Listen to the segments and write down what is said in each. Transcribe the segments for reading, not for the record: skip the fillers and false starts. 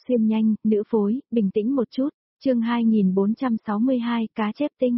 xuyên nhanh, nữ phối, bình tĩnh một chút, chương 2462, cá chép tinh.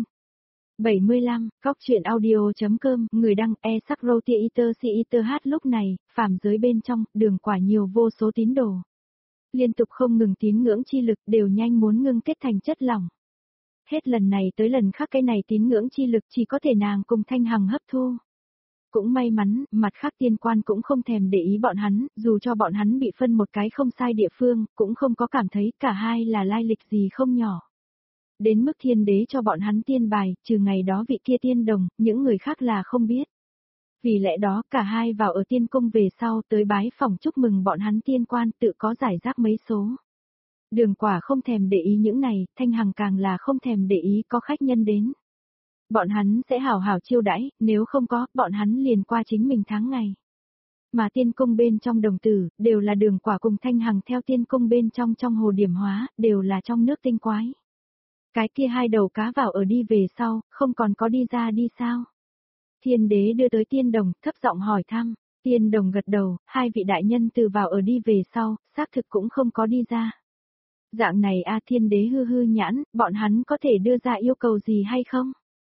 75, góc chuyện audio.com, người đăng e-sắc-rô-tia-iter-si-iter hát lúc này, phàm giới bên trong, đường quả nhiều vô số tín đồ. Liên tục không ngừng tín ngưỡng chi lực đều nhanh muốn ngưng kết thành chất lỏng. Hết lần này tới lần khác cái này tín ngưỡng chi lực chỉ có thể nàng cùng Thanh Hằng hấp thu. Cũng may mắn, mặt khác tiên quan cũng không thèm để ý bọn hắn, dù cho bọn hắn bị phân một cái không sai địa phương, cũng không có cảm thấy cả hai là lai lịch gì không nhỏ. Đến mức thiên đế cho bọn hắn tiên bài, trừ ngày đó vị kia tiên đồng, những người khác là không biết. Vì lẽ đó cả hai vào ở tiên cung về sau tới bái phòng chúc mừng bọn hắn tiên quan tự có giải rác mấy số. Đường quả không thèm để ý những này, Thanh Hằng càng là không thèm để ý có khách nhân đến. Bọn hắn sẽ hảo hảo chiêu đãi, nếu không có, bọn hắn liền qua chính mình tháng ngày. Mà tiên cung bên trong đồng tử, đều là đường quả cùng Thanh Hằng theo tiên cung bên trong hồ điểm hóa, đều là trong nước tinh quái. Cái kia hai đầu cá vào ở đi về sau, không còn có đi ra đi sao? Thiên đế đưa tới tiên đồng, thấp giọng hỏi thăm, tiên đồng gật đầu, hai vị đại nhân từ vào ở đi về sau, xác thực cũng không có đi ra. Dạng này thiên đế hư hư nhãn, bọn hắn có thể đưa ra yêu cầu gì hay không?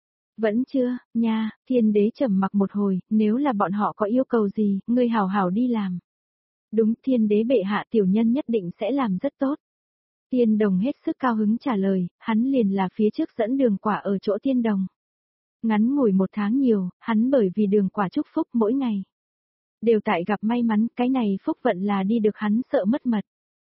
Vẫn chưa, nha, thiên đế trầm mặc một hồi, nếu là bọn họ có yêu cầu gì, ngươi hảo hảo đi làm. Đúng, thiên đế bệ hạ tiểu nhân nhất định sẽ làm rất tốt. Tiên đồng hết sức cao hứng trả lời, hắn liền là phía trước dẫn đường quả ở chỗ tiên đồng. Ngắn ngủi 1 tháng nhiều, hắn bởi vì đường quả chúc phúc mỗi ngày. Đều tại gặp may mắn, cái này phúc vận là đi được hắn sợ mất mật.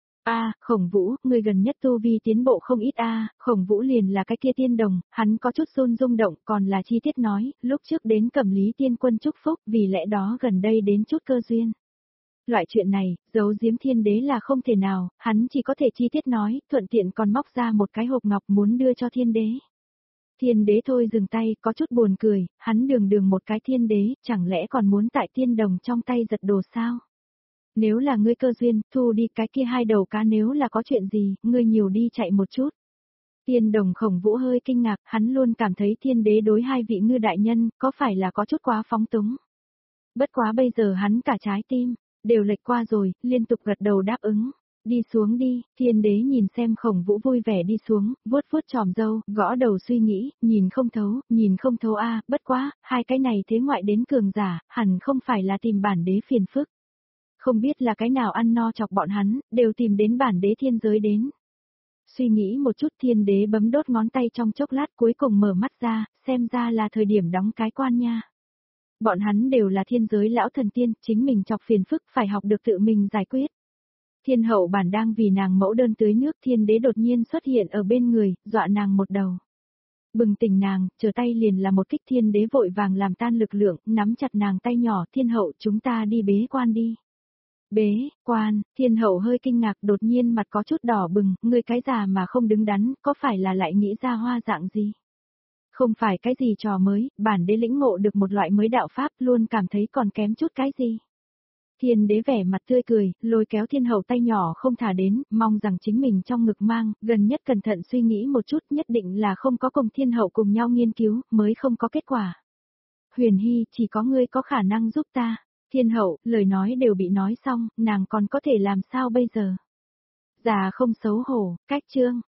Khổng Vũ, người gần nhất tu vi tiến bộ không ít Khổng Vũ liền là cái kia tiên đồng, hắn có chút rung động, còn là chi tiết nói, lúc trước đến Cẩm Lý tiên quân chúc phúc, vì lẽ đó gần đây đến chút cơ duyên. Loại chuyện này, giấu giếm thiên đế là không thể nào, hắn chỉ có thể chi tiết nói, thuận tiện còn móc ra một cái hộp ngọc muốn đưa cho thiên đế. Thiên đế thôi dừng tay, có chút buồn cười, hắn đường một cái thiên đế, chẳng lẽ còn muốn tại tiên đồng trong tay giật đồ sao? Nếu là ngươi cơ duyên, thu đi cái kia hai đầu cá, nếu là có chuyện gì, ngươi nhiều đi chạy một chút. Tiên đồng Khổng Vũ hơi kinh ngạc, hắn luôn cảm thấy thiên đế đối hai vị ngư đại nhân, có phải là có chút quá phóng túng. Bất quá bây giờ hắn cả trái tim, đều lệch qua rồi, liên tục gật đầu đáp ứng. Đi xuống đi, thiên đế nhìn xem Khổng Vũ vui vẻ đi xuống, vuốt chòm râu, gõ đầu suy nghĩ, nhìn không thấu bất quá, hai cái này thế ngoại đến cường giả, hẳn không phải là tìm bản đế phiền phức. Không biết là cái nào ăn no chọc bọn hắn, đều tìm đến bản đế thiên giới đến. Suy nghĩ một chút, thiên đế bấm đốt ngón tay trong chốc lát, cuối cùng mở mắt ra, xem ra là thời điểm đóng cái quan nha. Bọn hắn đều là thiên giới lão thần tiên, chính mình chọc phiền phức phải học được tự mình giải quyết. Thiên hậu bản đang vì nàng mẫu đơn tưới nước, thiên đế đột nhiên xuất hiện ở bên người, dọa nàng một đầu. Bừng tỉnh nàng, trở tay liền là một kích, thiên đế vội vàng làm tan lực lượng, nắm chặt nàng tay nhỏ, thiên hậu chúng ta đi bế quan đi. Bế, quan, thiên hậu hơi kinh ngạc, đột nhiên mặt có chút đỏ bừng, ngươi cái già mà không đứng đắn, có phải là lại nghĩ ra hoa dạng gì? Không phải cái gì trò mới, bản đế lĩnh ngộ được một loại mới đạo pháp, luôn cảm thấy còn kém chút cái gì. Thiên đế vẻ mặt tươi cười, lôi kéo thiên hậu tay nhỏ không thả đến, mong rằng chính mình trong ngực mang, gần nhất cẩn thận suy nghĩ một chút, nhất định là không có cùng thiên hậu cùng nhau nghiên cứu, mới không có kết quả. Huyền Hy, chỉ có ngươi có khả năng giúp ta. Thiên hậu, lời nói đều bị nói xong, nàng còn có thể làm sao bây giờ? Già không xấu hổ, cách chương.